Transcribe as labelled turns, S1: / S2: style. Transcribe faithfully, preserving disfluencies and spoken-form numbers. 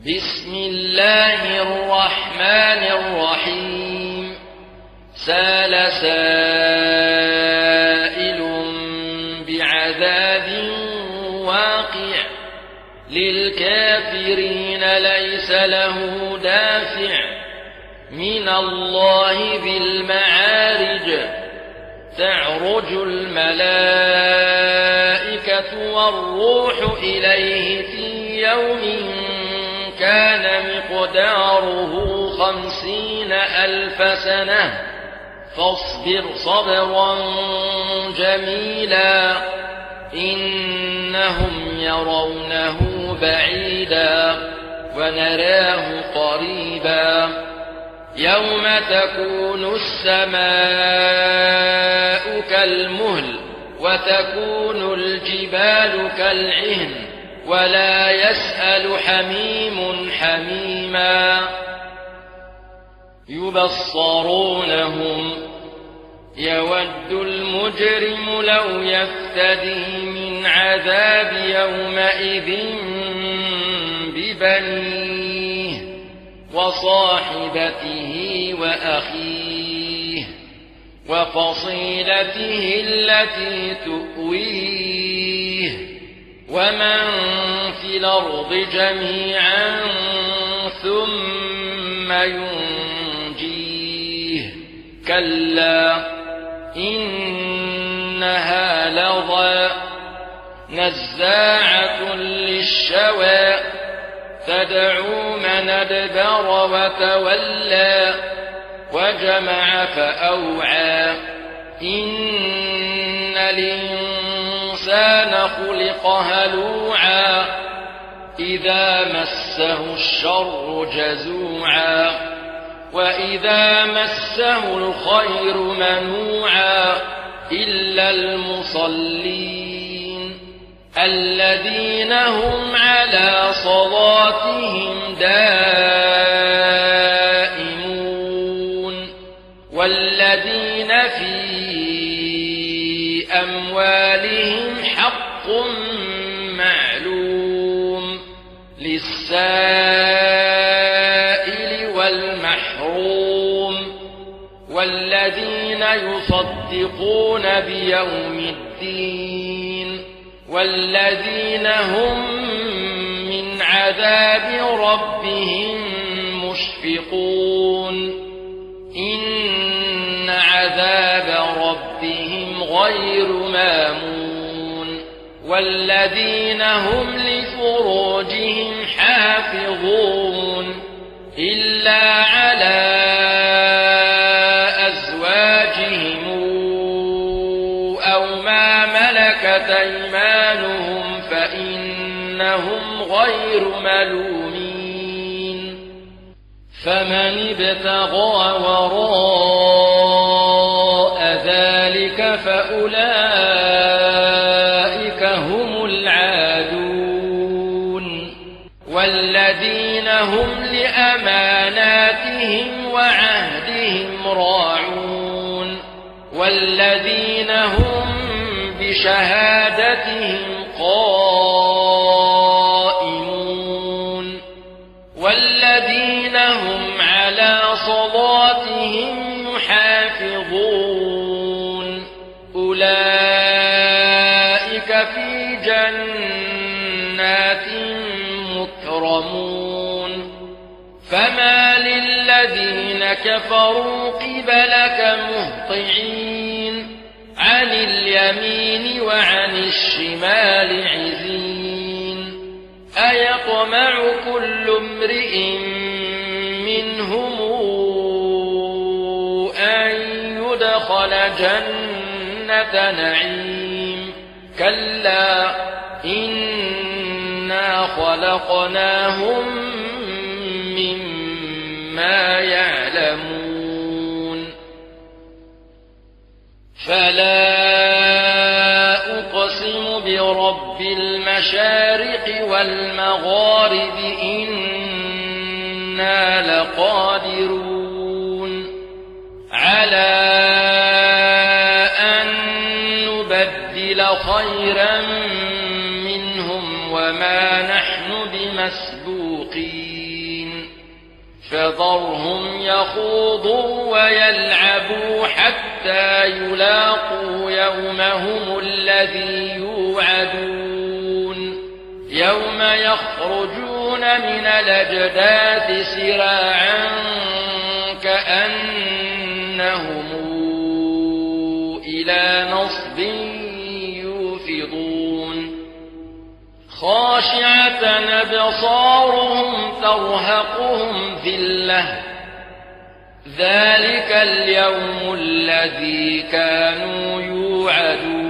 S1: بسم الله الرحمن الرحيم سأل سائل بعذاب واقع للكافرين ليس له دافع من الله ذي المعارج تعرج الملائكة والروح إليه في يوم كان مقداره خمسين ألف سنة فاصبر صبرا جميلا إنهم يرونه بعيدا ونراه قريبا يوم تكون السماء كالمهل وتكون الجبال كالعهن ولا يسأل حميم حميما يبصرونهم يود المجرم لو يفتدي من عذاب يومئذ ببنيه وصاحبته وأخيه وفصيلته التي تؤويه ومن في الأرض جميعا ثم ينجيه كلا إنها لظى نزاعة للشوى تدعو من أدبر وتولى وجمع فأوعى إن الإنسان خلق هلوعا إذا مسه الشر جزوعا وإذا مسه الخير منوعا إلا المصلين الذين هم على صلاتهم دائمون والذين في أموالهم حق معلوم للسائل والمحروم والذين يصدقون بيوم الدين والذين هم من عذاب ربهم مشفقون إن عذاب ربهم غير مامون والذين هم لفروجهم حافظون إلا على أزواجهم أو ما ملكت أيمانهم فإنهم غير ملومين فمن ابتغى وراء ذلك فأولئك هم العادون والذين هم لأماناتهم وعهدهم راعون والذين هم بشهادتهم قائمون والذين هم على صلاتهم يحافظون أولئك في جنات مكرمون فما للذين كفروا قبلك مهطعين عن اليمين وعن الشمال عزين أيطمع كل امرئ منهم أن يدخل جنة نعيم كلا إنا خلقناهم مما يعلمون فلا أقسم برب المشارق والمغارب إنا لقادرون على أن نبدل خيرا منهم وما نحن بمسبوقين فذرهم يخوضوا ويلعبوا حتى يلاقوا يومهم الذي يوعدون يوم يخرجون من الأجداث سراعا كأنهم إلى نصب يوفضون خاشعة أبصارهم ترهقهم ذلة ذلك اليوم الذي كانوا يوعدون